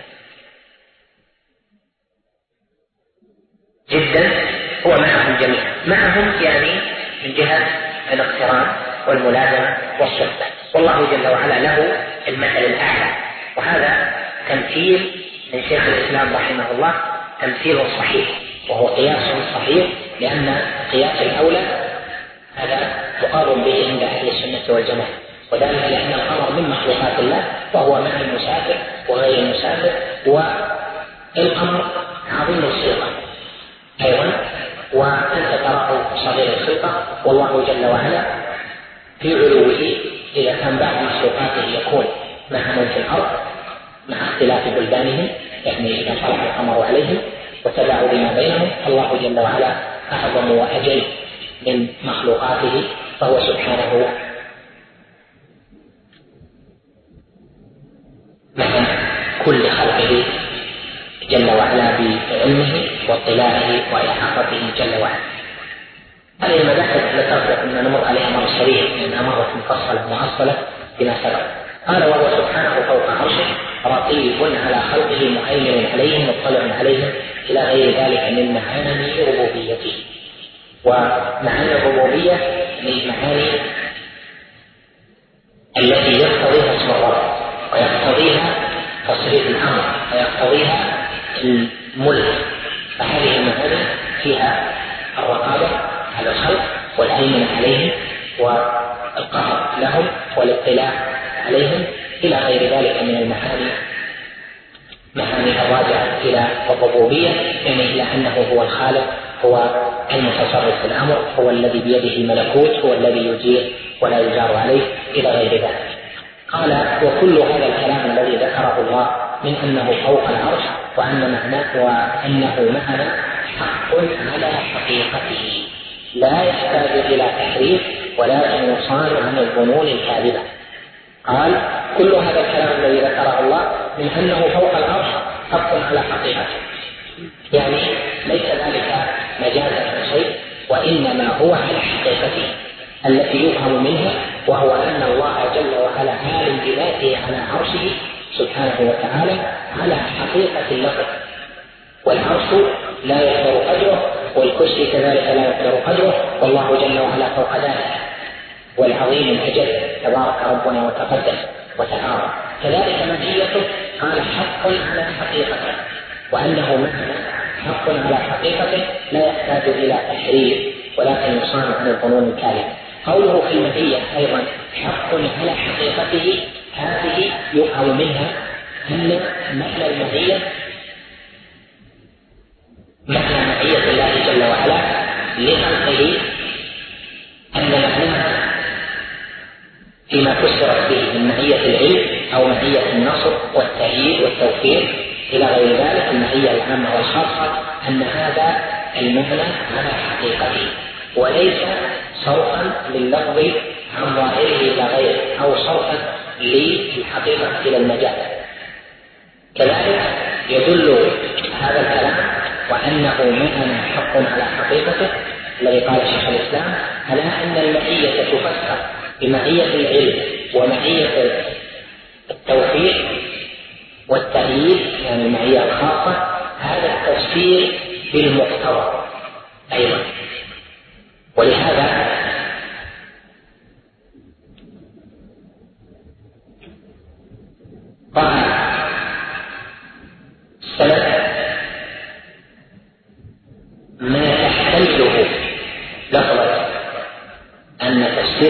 جدا، هو معهم جميعا، معهم يعني من جهة الاقتران والملازمة والصحبة. والله جل وعلا له المثل الأعلى. وهذا تمثيل من شيخ الإسلام رحمه الله تمثيل صحيح، وهو قياس صحيح، لأن قياس الأولى هذا مقارن به عند أهل السنة والجماعة، وذلك لأن القمر من مخلوقات الله وهو مع المسافر وغير المسافر، والقمر عظيم الخلقة أيضا، وأنت تراه صغير الخلقة، والله جل وعلا في علوه إذا كان بعض مخلوقاته يكون مع من في الأرض مع اختلاف بلدانهم، يعني إذا طلع القمر عليهم وتباعد ما بينهم، الله جل وعلا أعظم وأجل من مخلوقاته، فهو سبحانه مع كل خلقه جل وعلا بعلمه واطلاعه وإحاطته جل وعلا. هذه المباحث ذكرت لكم أن نمر عليها مرة سريعة لأنها مرة مفصلة مؤصلة بما سبق. قال وهو سبحانه فوق عرشه رقيب على خلقه مهيمن عليهم مطلع عليهم إلى غير ذلك من معاني ربوبيته. ومعاني الربوبية من المعاني التي يقتضيها اسم الرب ويقتضيها تصريف الأمر ويقتضيها الملك، فهذه المعاني فيها الرقابة على الخلق والهيمنة عليهم والقهر لهم والاطلاع عليهم إلى غير ذلك من المعاني الراجعة إلى الربوبية، يعني إلى أنه هو الخالق، هو المتصرف في الأمر، هو الذي بيده الملكوت، هو الذي يجير ولا يجار عليه إلى غير ذلك. قال وكل هذا الكلام الذي ذكره الله من أنه فوق العرش وأنه معنا حق على حقيقته، لا يحتاج إلى تحريف ولكن يصان عن الظنون الكاذبة. قال كل هذا الكلام الذي ذكره الله من أنه فوق العرش حق على حقيقته، يعني ليس ذلك مجازا عن شيء، وإنما هو على حقيقته التي يفهم منها، وهو أن الله جل وعلا عالم بذاته على عرشه سبحانه وتعالى على حقيقة اللفظ، والعرش لا يقدر قدره، والكرسي كذلك لا يقدر قدره، والله جل وعلا فوق ذلك والعظيم الأجل تبارك ربنا وتقدس وتعالى. كذلك مزيته قال حق على حقيقته، وأنه معنى حق على حقيقته لا يحتاج إلى تحريف ولكن يصان عن الظنون الكاذبة. قوله في المزية أيضا حق على حقيقته، هذه يفهم منها أن معنى المزية معنى معية الله جل وعلا لخلقه، أن معناها فيما فسرت به من معية العلم أو معية النصر والتأييد والتوفيق إلى غير ذلك، المعية العامة والخاصة، أن هذا المعنى على حقيقته وليس صرفا لللفظ عن ظاهره إلى غيره أو صرفا للحقيقة إلى المجاز. كذلك يدل هذا الكلام وأنه معنى حق على حقيقته الذي قال شيخ الإسلام على أن المعية تفسر بمعية العلم ومعية التوفيق والتأييد، يعني المعية الخاصة، هذا التفسير بالمقتضى أيضا. ولهذا قال السلف ما تحتمله لفظة أن تفسير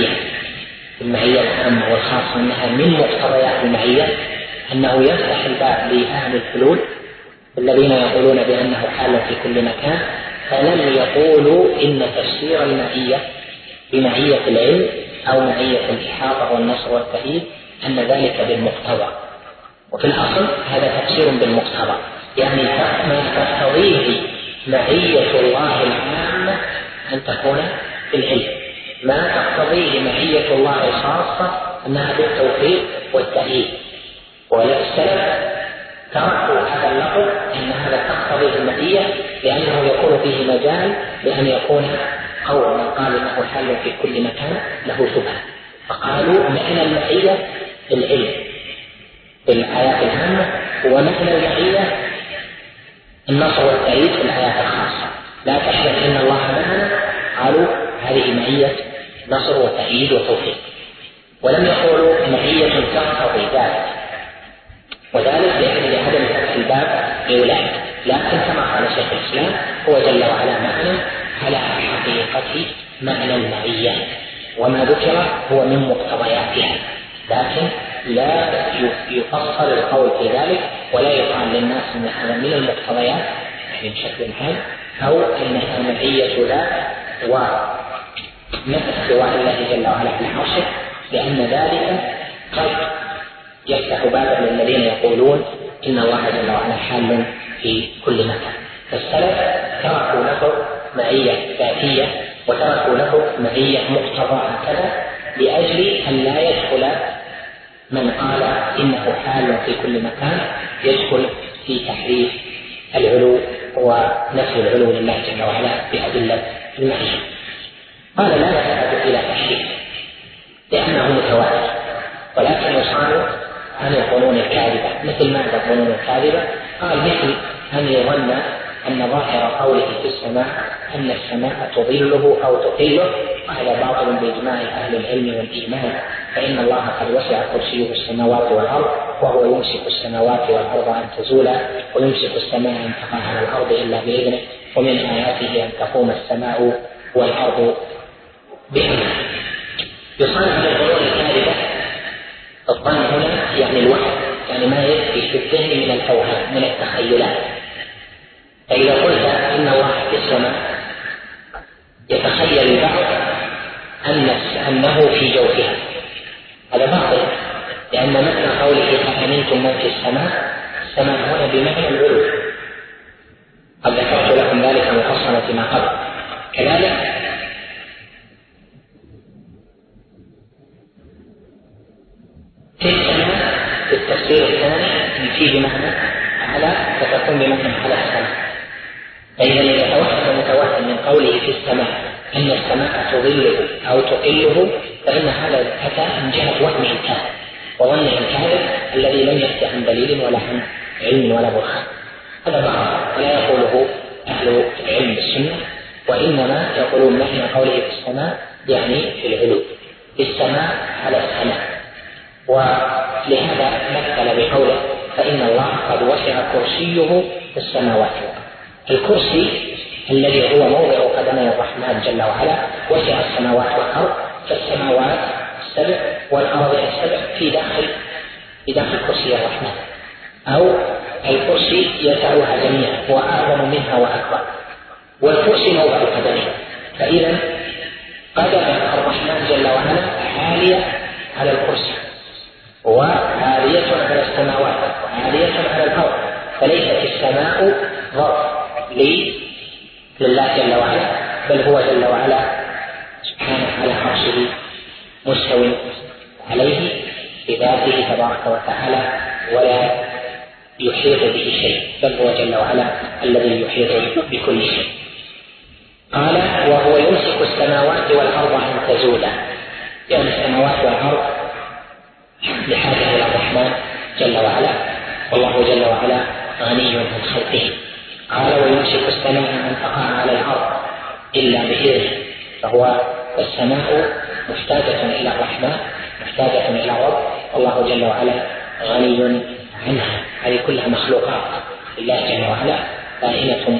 المعية العامة والخاصة أنها من مقتضيات المعية، أنه يفتح الباب لأهل الحلول الذين يقولون بأنه حال في كل مكان، فلم يقولوا إن تفسير المعية بمعية العلم أو معية الإحاطة والنصر والتأييد أن ذلك بالمقتضى. وفي الأصل هذا تفسير بالمقتضى، يعني ما تقتضيه معية الله العامة أن تكون في العلم، ما تقتضيه معية الله الخاصة أنها بالتوفيق والتأييد. والسلف تركوا هذا اللفظ أن هذا تقتضيه المعية لأنه يكون فيه مجال لأن يكون قول من قال إنه حال في كل مكان له شبهة، فقالوا معنى المعية العلم في الآيات العامة، ومعنى المعية النصر والتأييد في الآيات الخاصة. لا تحلم إن الله معنا، قالوا هذه معية نصر وتأييد وتوفيق، ولم يقولوا معية تقتضي ذلك، وذلك لأجل عدم فتح الباب لأولئك. لكن كما قال شيخ الإسلام هو جل وعلا معنا على حقيقة معنى المعية، وما ذكر هو من مقتضياتها، لكن لا يفصل القول في ذلك ولا يقال للناس ان هذا من المقتضيات يعني بشكل عام، او انها معية ذات ومن استواء الله جل وعلا على عرشه، لان ذلك قد يفتح بابا للذين يقولون ان الله جل وعلا حال في كل مكان. فالسلف تركوا له معية ذاتية وتركوا له معية مقتضاها كذا لأجل أن لا يدخل من قال إنه حال في كل مكان يدخل في تحريف العلو ونفي العلو لله جل وعلا بأدلة المعية. قال لا يحتاج إلى تحريف لأنه متواتر، ولكن يصان عن الظنون الكاذبة. مثل ماذا الظنون الكاذبة؟ قال مثل أن يظن أن ظاهر قوله في السماء أن السماء تظله أو تقله، وهذا باطل بإجماع أهل العلم والإيمان، فإن الله قد وسع كرسيه السماوات والأرض وهو يمسك السماوات والأرض أن تزولا ويمسك السماء أن تقع على الأرض إلا بإذنه ومن آياته أن تقوم السماء والأرض بأمره. يصان عن الظنون الكاذبة. الظن هنا يعني الوهم، يعني ما يكفي في الذهن من الأوهام من التخيلات. فإذا قلت إن الله في السماء يتخيل البعض أنه في جوفها، هذا باطل، لأن معنى قوله أأمنتم من في السماء هنا بمعنى العلو. قد ذكرت لكم ذلك مفصلا فيما قبل، كذلك في السماء في التفسير الثاني في بمعنى على فتكون بمعنى على السماء. فإذا إذا توهم متوهم من قوله في السماء أن السماء تظله أو تقله فإن هذا أتى من جهة وهم الكاذب وظن الكاذب الذي لم يأتي عن دليل ولا عن علم ولا برهان. هذا بعض ولا يقوله أهل العلم بالسنة، وإنما يقولون معنى قوله في السماء يعني في العلو، في السماء على السماء. ولهذا مثل بقوله فإن الله قد وسع كرسيه في السماوات والأرض. الكرسي الذي هو موضع قدمي الرحمن جل وعلا وسع السماوات والأرض، فالسماوات السبع والأرض السبع في داخل كرسي الرحمن، أو الكرسي يسعها جميعا وأعظم منها وأكبر، والكرسي موضع قدمه. فإذا قدم الرحمن جل وعلا عالية على الكرسي وعالية على السماوات وعالية على الأرض، فليست السماء ظرف لله جل وعلا، بل هو جل وعلا سبحانه على عرشه مستوٍ عليه بذاته تبارك وتعالى ولا يحيط به شيء، بل هو جل وعلا الذي يحيط بكل شيء. قال وهو يمسك السماوات والأرض أن تزولا، يعني السماوات والأرض بحاجة إلى الرحمن جل وعلا، والله جل وعلا غني عن خلقه. قال ويمسك السماء أن تقع على الأرض إلا بإذنه، فهو السماء محتاجة إلى الرحمن، محتاجة إلى الرب، والله جل وعلا غني عنها. هذه كلها مخلوقات لله جل وعلا كائنة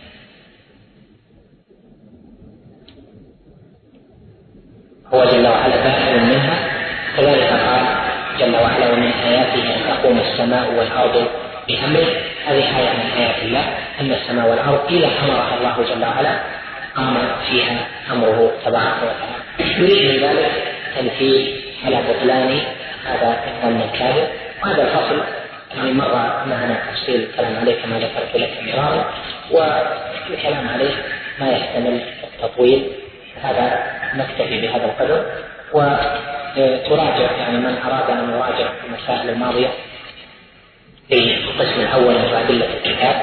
هو جل وعلا بائن منها. كذلك قال جل وعلا ومن آياته أن تقوم السماء والأرض بأمره. هذه آية من آيات الله أن السماء والأرض إذا أمرها الله جل وعلا قام فيها أمره تبارك وتعالى. يريد من ذلك تنفيذ على بطلان هذا الظن الكاذب. وهذا الفصل يعني مر معنا تفصيل الكلام عليه كما ذكرت لك مرارا، والكلام عليه ما يحتمل التطويل، هذا نكتفي بهذا القدر. وتراجع يعني من أراد أن يراجع المسائل الماضية في القسم الأول من أدلة الكتاب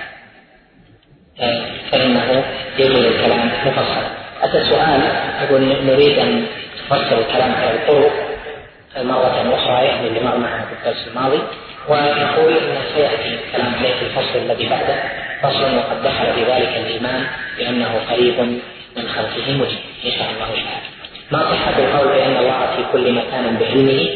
فإنه يجوز الكلام مفصلا. أتى السؤال يقول نريد أن نفصل الكلام على الطرق مرة أخرى، يعني اللي مر معنا في الدرس الماضي، ويقول أن سيأتي الكلام عليه في الفصل الذي بعده فصل وقد دخل في ذلك الإيمان بأنه قريب من خلقه مجيب إن شاء الله تعالى. ما صحة القول بأن الله في كل مكان بعلمه؟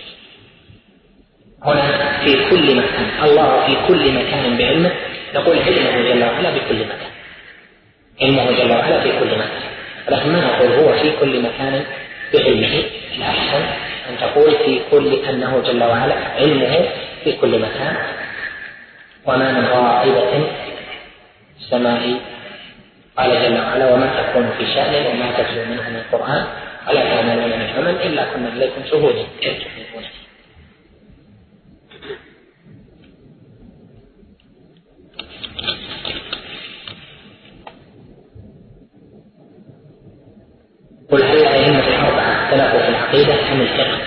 هنا في كل مكان، الله في كل مكان بعلمه، نقول علمه جل وعلا بكل مكان، علمه جل وعلا في كل مكان، لكن ما نقول هو في كل مكان بعلمه. الأحسن أن تقول في كل أنه جل وعلا علمه في كل مكان. وما من غائبة السماء قال جل وعلا وما تكون في شأن وما تتلو منه من القرآن ولا تعملون من عمل إلا كنا إليكم شهودا إذ تفيضون. قل هل الأئمة الأربعة اختلفوا في العقيدة أم الفقه؟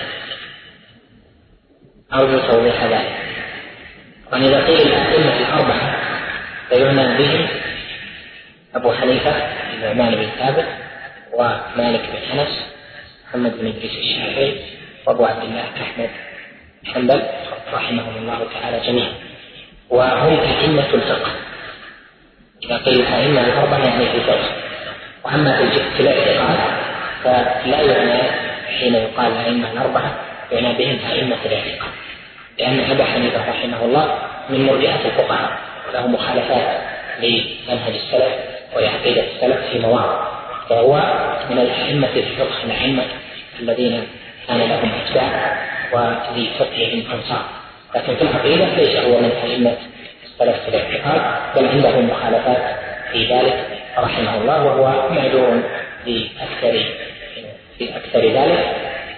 أرجو توضيح ذلك. وإذا قيل الأئمة الأربعة فيعنى بهم أبو حنيفة النعمان بن ثابت ومالك بن أنس محمد بن إدريس الشافعي وأبو عبد الله أحمد بن حنبل رحمهم الله تعالى جميعا، وهم أئمة الفقه. إذا قيل الأئمة الأربعة يعني في الفقه. وأما في الاعتقاد فلا يعنى حين يقال الأئمة الأربعة يعنى بهم أئمة الاعتقاد، لأن أبا حنيفة رحمه الله من مرجئة الفقهاء وله مخالفات لمنهج السلف وعقيدة السلف في مواضع، فهو من الأئمة الفقه الأئمة الذين كان لهم أتباع وذي فقههم أنصار، لكن في العقيدة ليس هو من أئمة السلف في الاعتقاد، بل عنده مخالفات في ذلك رحمه الله، وهو معذور في أكثر ذلك.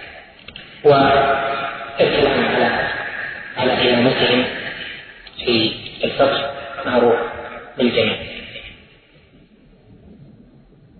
والكلام على إمامتهم في الفقه معروف بالجميع.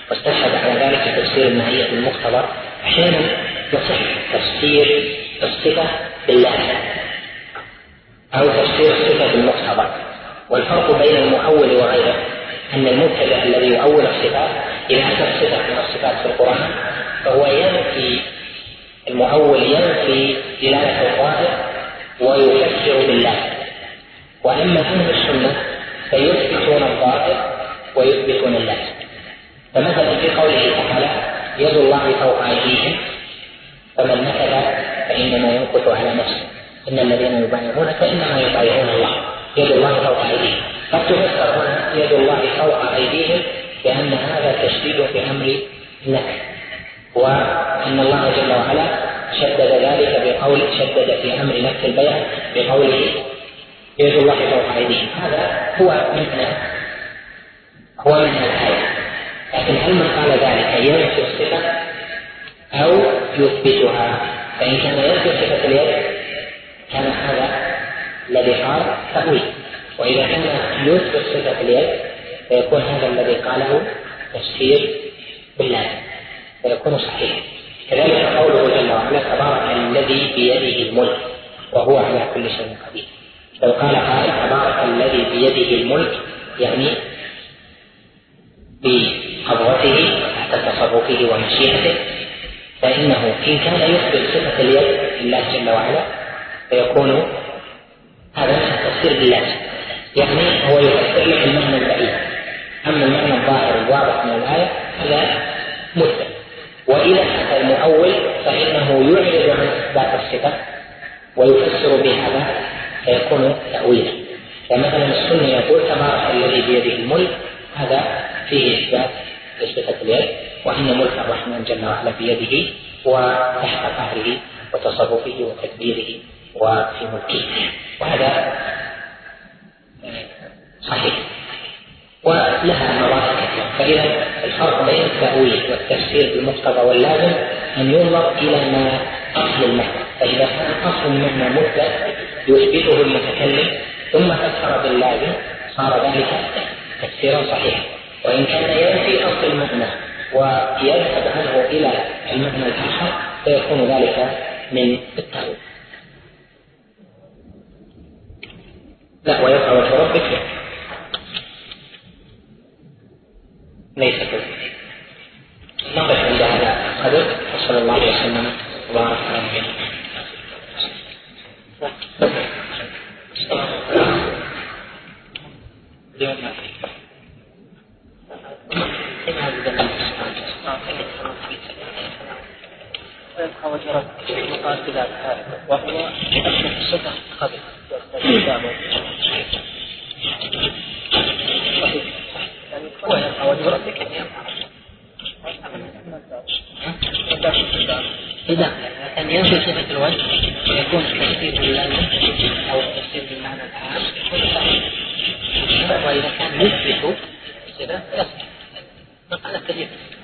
واستشهد على ذلك في تفسير المعية المقتضى. أحيانا يصح تفسير الصفة باللازم أو تفسير الصفة بالمقتضى. والفرق بين المؤول وغيره أن المبتدع الذي يؤول الصفات إذا أتى صفة من الصفات في القرآن فهو ينفي، المؤول ينفي دلالة الظاهر ويفسر باللازم. وأما أهل السنة فيثبتون الظاهر ويثبتون اللازم. فمثلا في قوله تعالى يد الله فوق أيديهم فمن نكث فإنما ينكث على نفسه إن الذين يبايعونك إنما يبايعون الله يد الله فوق أيديهم. قد تفسر هنا يد الله فوق أيديهم لأن هذا تشديد في أمر النكث، وأن الله جل وعلا شدد ذلك بقول شدد في أمر نكث البيع بقوله يد الله فوق أيديهم. هذا هو من الآية. لكن هل من قال ذلك ينفي الصفة أو يثبتها؟ فإن كان ينفي صفة اليد كان هذا الذي قال تأويل، وإذا كان يثبت صفة اليد فيكون هذا الذي قاله تفسير باللازم فيكون صحيح. كذلك قوله جل وعلا تبارك الذي بيده الملك وهو على كل شيء قدير. لو قال قائل تبارك الذي بيده الملك يعني بقبضته تحت تصرفه ومشيئته، فإنه إن كان يثبت صفة اليد لله جل وعلا فيكون هذا تفسير باللازم، يعني هو يفسر لك المعنى البعيد. أما المعنى الظاهر الواضح من الآية هذا مثبت. وإذا أتى المؤول فإنه يعرض عن إثبات الصفة ويفسر بهذا فيكون تأويلا. فمثلا السنة يقول تبارك الذي بيده الملك، هذا فيه إثبات لصفة اليد وأن ملك الرحمن جل وعلا بيده وتحت قهره وتصرفه وتدبيره وفي ملكه، وهذا صحيح ولها مراحل كثيرة. فإذا الفرق بين التأويل والتفسير بالمقتضى واللازم أن ينظر إلى ما أصل المعنى، فإذا كان أصل المعنى مثبت يثبته المتكلم ثم فسر باللازم صار ذلك تفسيرا صحيحا. وإن كان ينفي أصل المعنى ويذهب عنه إلى المعنى الآخر فيكون ذلك من التأويل. لا ويبقى وجه ربك ليس كذلك. نقف عند هذا القدر وصلى الله عليه وسلم وبارك على نبينا ويبقى وجه ربك مقال بذلك وهو صفة قبل ويبقى وجه ربك إذا كان ينفي صفة الوجه يكون التفسير باللازم أو التفسير بالمعنى العام يكون صحيح. وإذا كان يثبت الصفة يصح. نقل الكثير